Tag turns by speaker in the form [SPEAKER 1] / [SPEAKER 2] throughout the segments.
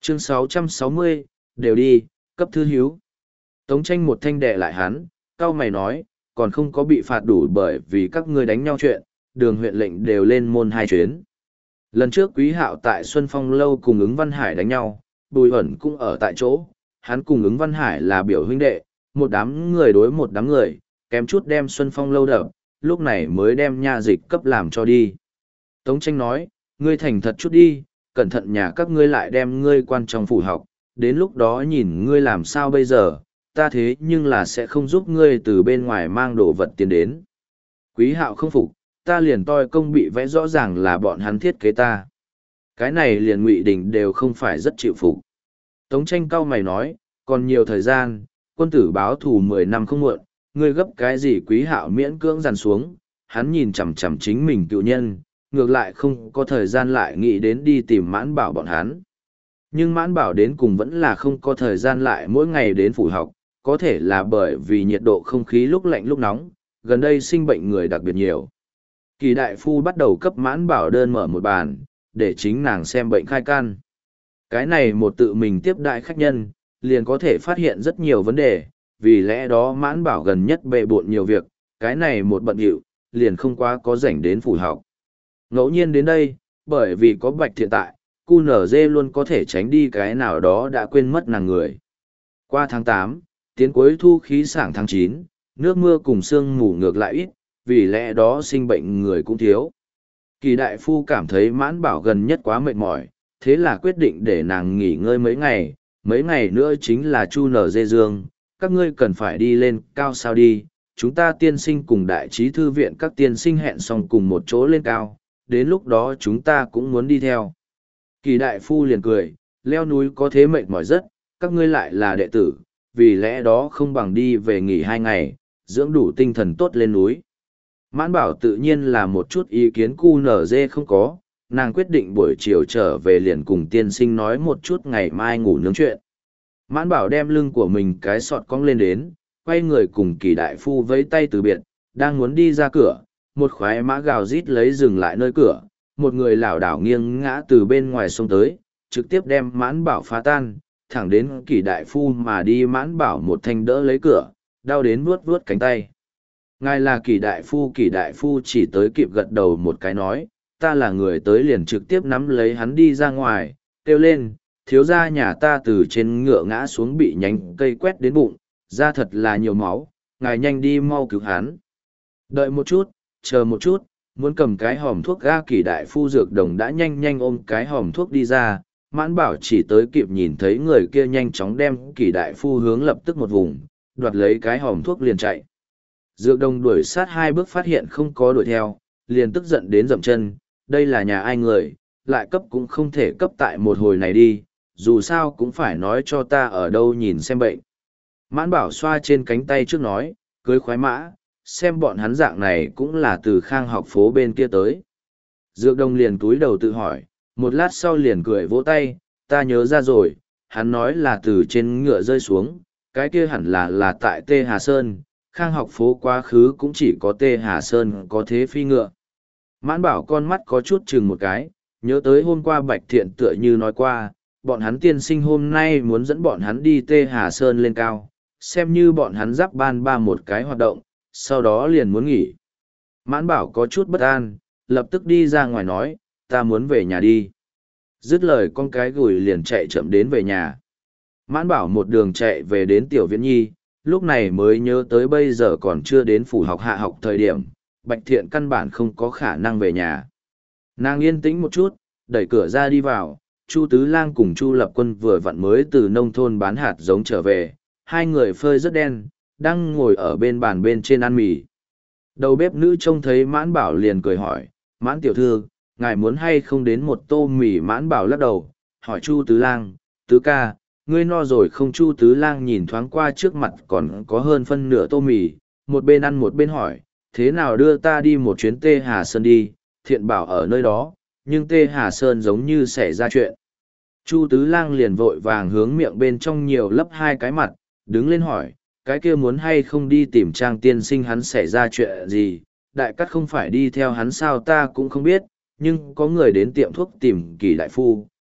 [SPEAKER 1] Chương 660, đều đi, cấp thư hiếu. Tống tranh một thanh đệ lại hắn, cau mày nói, còn không có bị phạt đủ bởi vì các ngươi đánh nhau chuyện, đường huyện lệnh đều lên môn 2 chuyến. Lần trước Quý Hạo tại Xuân Phong Lâu cùng ứng Văn Hải đánh nhau, Bùi Ẩn cũng ở tại chỗ, hắn cùng ứng Văn Hải là biểu huynh đệ, một đám người đối một đám người, kém chút đem Xuân Phong Lâu đập, lúc này mới đem nha dịch cấp làm cho đi. Tống tranh nói, ngươi thành thật chút đi, cẩn thận nhà các ngươi lại đem ngươi quan trong phủ học, đến lúc đó nhìn ngươi làm sao bây giờ, ta thế nhưng là sẽ không giúp ngươi từ bên ngoài mang đồ vật tiền đến. Quý Hạo không phục, ta liền toi công bị vẽ rõ ràng là bọn hắn thiết kế ta. Cái này liền Ngụy Đình đều không phải rất chịu phục. Tống tranh cau mày nói, còn nhiều thời gian, quân tử báo thù 10 năm không muộn, ngươi gấp cái gì? Quý Hạo miễn cưỡng dằn xuống, hắn nhìn chằm chằm chính mình cựu nhân, ngược lại không có thời gian lại nghĩ đến đi tìm Mãn Bảo bọn hắn. Nhưng Mãn Bảo đến cùng vẫn là không có thời gian lại mỗi ngày đến phủ học, có thể là bởi vì nhiệt độ không khí lúc lạnh lúc nóng, gần đây sinh bệnh người đặc biệt nhiều. Kỳ đại phu bắt đầu cấp Mãn Bảo đơn mở một bàn, để chính nàng xem bệnh khai căn. Cái này một tự mình tiếp đại khách nhân, liền có thể phát hiện rất nhiều vấn đề, vì lẽ đó Mãn Bảo gần nhất bệ bộn nhiều việc, cái này một bận rộn, liền không quá có rảnh đến phủ học. Ngẫu nhiên đến đây, bởi vì có Bạch Thiện tại, QNZ luôn có thể tránh đi cái nào đó đã quên mất nàng người. Qua tháng 8, tiến cuối thu khí sảng tháng 9, nước mưa cùng sương mù ngược lại ít, vì lẽ đó sinh bệnh người cũng thiếu. Kỳ đại phu cảm thấy Mãn Bảo gần nhất quá mệt mỏi, thế là quyết định để nàng nghỉ ngơi mấy ngày nữa chính là Chu Nở Dê Dương, các ngươi cần phải đi lên cao sao đi, chúng ta tiên sinh cùng đại trí thư viện các tiên sinh hẹn xong cùng một chỗ lên cao, đến lúc đó chúng ta cũng muốn đi theo. Kỳ đại phu liền cười, leo núi có thế mệt mỏi rất, các ngươi lại là đệ tử, vì lẽ đó không bằng đi về nghỉ 2 ngày, dưỡng đủ tinh thần tốt lên núi. Mãn Bảo tự nhiên là một chút ý kiến QNZ không có, nàng quyết định buổi chiều trở về liền cùng tiên sinh nói một chút ngày mai ngủ nướng chuyện. Mãn Bảo đem lưng của mình cái sọt cong lên đến, quay người cùng Kỳ đại phu vẫy tay từ biệt, đang muốn đi ra cửa, một khoái mã gào rít lấy dừng lại nơi cửa, một người lảo đảo nghiêng ngã từ bên ngoài sông tới, trực tiếp đem Mãn Bảo phá tan, thẳng đến Kỳ đại phu mà đi. Mãn Bảo một thanh đỡ lấy cửa, đau đến vuốt vuốt cánh tay. Ngài là Kỳ đại phu chỉ tới kịp gật đầu một cái nói, ta là người tới liền trực tiếp nắm lấy hắn đi ra ngoài, kêu lên, thiếu gia nhà ta từ trên ngựa ngã xuống bị nhánh cây quét đến bụng, da thật là nhiều máu, ngài nhanh đi mau cứu hắn. Đợi một chút, chờ một chút, muốn cầm cái hòm thuốc ga. Kỳ đại phu dược đồng đã nhanh ôm cái hòm thuốc đi ra, Mãn Bảo chỉ tới kịp nhìn thấy người kia nhanh chóng đem Kỳ đại phu hướng lập tức một vùng, đoạt lấy cái hòm thuốc liền chạy. Dược đồng đuổi sát 2 bước phát hiện không có đuổi theo, liền tức giận đến dậm chân, đây là nhà ai người, lại cấp cũng không thể cấp tại một hồi này đi, dù sao cũng phải nói cho ta ở đâu nhìn xem bệnh. Mãn Bảo xoa trên cánh tay trước nói, cưới khoái mã, xem bọn hắn dạng này cũng là từ Khang học phố bên kia tới. Dược đồng liền túi đầu tự hỏi, một lát sau liền cười vỗ tay, ta nhớ ra rồi, hắn nói là từ trên ngựa rơi xuống, cái kia hẳn là tại Tê Hà Sơn, Khang học phố quá khứ cũng chỉ có Tê Hà Sơn có thế phi ngựa. Mãn Bảo con mắt có chút chừng một cái, nhớ tới hôm qua Bạch Thiện tựa như nói qua, bọn hắn tiên sinh hôm nay muốn dẫn bọn hắn đi Tê Hà Sơn lên cao, xem như bọn hắn giáp ban ba một cái hoạt động, sau đó liền muốn nghỉ. Mãn Bảo có chút bất an, lập tức đi ra ngoài nói, ta muốn về nhà đi. Dứt lời con cái gùi liền chạy chậm đến về nhà. Mãn Bảo một đường chạy về đến Tiểu Viễn Nhi, lúc này mới nhớ tới bây giờ còn chưa đến phủ học hạ học thời điểm, Bạch Thiện căn bản không có khả năng về nhà. Nàng yên tĩnh một chút, đẩy cửa ra đi vào, Chu Tứ Lang cùng Chu Lập Quân vừa vặn mới từ nông thôn bán hạt giống trở về, 2 người phơi rất đen, đang ngồi ở bên bàn bên trên ăn mì. Đầu bếp nữ trông thấy Mãn Bảo liền cười hỏi, Mãn tiểu thư, ngài muốn hay không đến một tô mì? Mãn Bảo lắc đầu, hỏi Chu Tứ Lang, Tứ ca, ngươi no rồi không? Chu Tứ Lang nhìn thoáng qua trước mặt còn có hơn phân nửa tô mì, một bên ăn một bên hỏi, thế nào đưa ta đi một chuyến Tê Hà Sơn đi? Thiện bảo ở nơi đó, nhưng Tê Hà Sơn giống như xảy ra chuyện. Chu Tứ Lang liền vội vàng hướng miệng bên trong nhiều lấp 2 cái mặt, đứng lên hỏi, cái kia muốn hay không đi tìm Trang tiên sinh hắn xảy ra chuyện gì? Đại cắt không phải đi theo hắn sao? Ta cũng không biết, nhưng có người đến tiệm thuốc tìm Kỳ đại phu,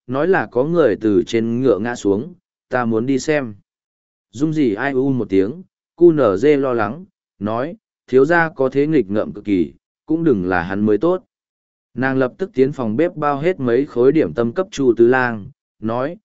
[SPEAKER 1] nói là có người từ trên ngựa ngã xuống, ta muốn đi xem. Dung gì ai u một tiếng, cu nở dê lo lắng, nói, thiếu gia có thế nghịch ngợm cực kỳ, cũng đừng là hắn mới tốt. Nàng lập tức tiến phòng bếp bao hết mấy khối điểm tâm cấp Chu Tứ Lang, nói,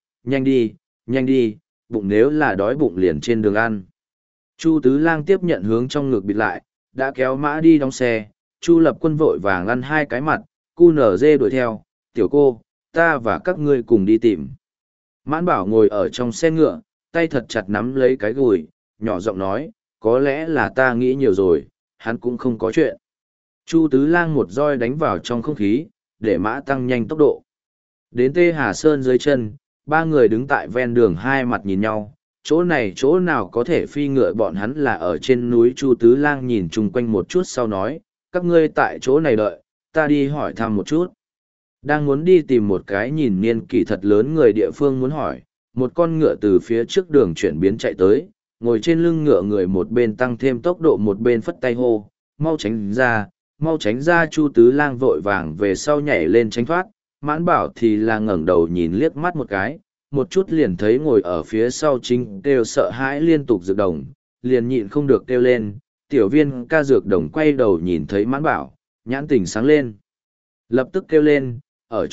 [SPEAKER 1] nhanh đi, bụng nếu là đói bụng liền trên đường ăn. Chu Tứ Lang tiếp nhận hướng trong ngực bịt lại, đã kéo mã đi đóng xe, Chu Lập Quân vội vàng ăn hai cái mặt, cu nở dê đuổi theo, tiểu cô, ta và các ngươi cùng đi tìm. Mãn Bảo ngồi ở trong xe ngựa, tay thật chặt nắm lấy cái gùi, nhỏ giọng nói, có lẽ là ta nghĩ nhiều rồi, hắn cũng không có chuyện. Chu Tứ Lang một roi đánh vào trong không khí, để mã tăng nhanh tốc độ. Đến Tê Hà Sơn dưới chân, ba người đứng tại ven đường hai mặt nhìn nhau, chỗ này chỗ nào có thể phi ngựa bọn hắn là ở trên núi. Chu Tứ Lang nhìn chung quanh một chút sau nói, các ngươi tại chỗ này đợi, ta đi hỏi thăm một chút. Đang muốn đi tìm một cái nhìn niên kỷ thật lớn người địa phương muốn hỏi, một con ngựa từ phía trước đường chuyển biến chạy tới, ngồi trên lưng ngựa người một bên tăng thêm tốc độ một bên phất tay hô, mau tránh ra. Chu Tứ Lang vội vàng về sau nhảy lên tránh thoát, Mãn Bảo thì là ngẩng đầu nhìn liếc mắt một cái, một chút liền thấy ngồi ở phía sau chính kêu sợ hãi liên tục Dược Đồng, liền nhịn không được kêu lên, tiểu viên ca. Dược Đồng quay đầu nhìn thấy Mãn Bảo, nhãn tỉnh sáng lên. Lập tức kêu lên, ở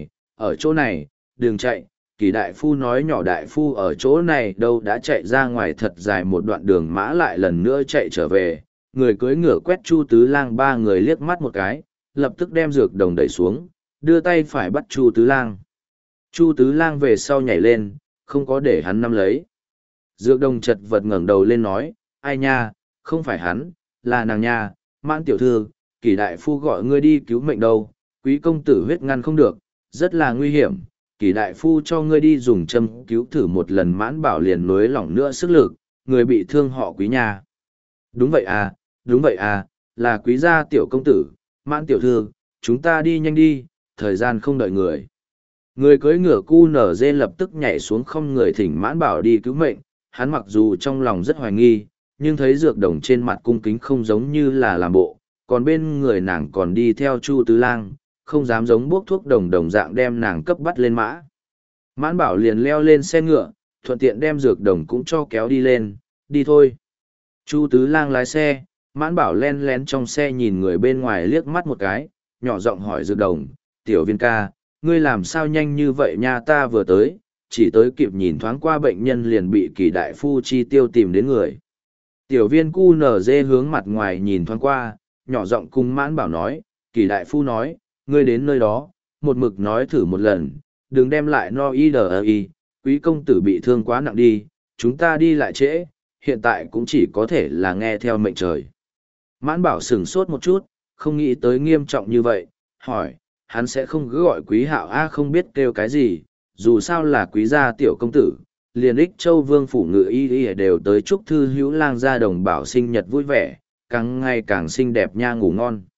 [SPEAKER 1] chỗ này, đừng chạy, Kỳ đại phu nói nhỏ đại phu ở chỗ này đâu. Đã chạy ra ngoài thật dài một đoạn đường, mã lại lần nữa chạy trở về, người cưỡi ngựa quét Chu Tứ Lang ba người liếc mắt một cái, lập tức đem Dược Đồng đẩy xuống, đưa tay phải bắt Chu Tứ Lang. Chu Tứ Lang về sau nhảy lên, không có để hắn nắm lấy. Dược Đồng chật vật ngẩng đầu lên nói, ai nha, không phải hắn, là nàng nha, Mãn tiểu thư, Kỳ đại phu gọi ngươi đi cứu mệnh đâu, quý công tử huyết ngăn không được, rất là nguy hiểm, Kỳ đại phu cho ngươi đi dùng châm cứu thử một lần. Mãn Bảo liền nối lỏng nữa sức lực, người bị thương họ Quý nha. Đúng vậy à, là Quý gia tiểu công tử, Mãn tiểu thư, chúng ta đi nhanh đi, thời gian không đợi người. Người cưỡi ngựa cu nở dê lập tức nhảy xuống không người thỉnh Mãn Bảo đi cứu mệnh. Hắn mặc dù trong lòng rất hoài nghi, nhưng thấy Dược Đồng trên mặt cung kính không giống như là làm bộ, còn bên người nàng còn đi theo Chu Tứ Lang, không dám giống bốc thuốc đồng dạng đem nàng cấp bắt lên mã. Mãn Bảo liền leo lên xe ngựa, thuận tiện đem Dược Đồng cũng cho kéo đi lên, đi thôi. Chu Tứ Lang lái xe, Mãn Bảo len lén trong xe nhìn người bên ngoài liếc mắt một cái, nhỏ giọng hỏi Dược Đồng, tiểu viên ca, ngươi làm sao nhanh như vậy nha, ta vừa tới, chỉ tới kịp nhìn thoáng qua bệnh nhân liền bị Kỳ đại phu chi tiêu tìm đến người. Tiểu viên cu nở dê hướng mặt ngoài nhìn thoáng qua, nhỏ giọng cùng Mãn Bảo nói, Kỳ đại phu nói, ngươi đến nơi đó, một mực nói thử một lần, đừng đem lại no y, quý công tử bị thương quá nặng đi, chúng ta đi lại trễ, hiện tại cũng chỉ có thể là nghe theo mệnh trời. Mãn Bảo sửng sốt một chút, không nghĩ tới nghiêm trọng như vậy, hỏi, hắn sẽ không cứ gọi Quý Hạo a? Không biết kêu cái gì, dù sao là Quý gia tiểu công tử, liền Ích Châu vương phủ ngự y đều tới chúc Thư Hữu Lang gia đồng bảo sinh nhật vui vẻ, càng ngày càng xinh đẹp nha, ngủ ngon.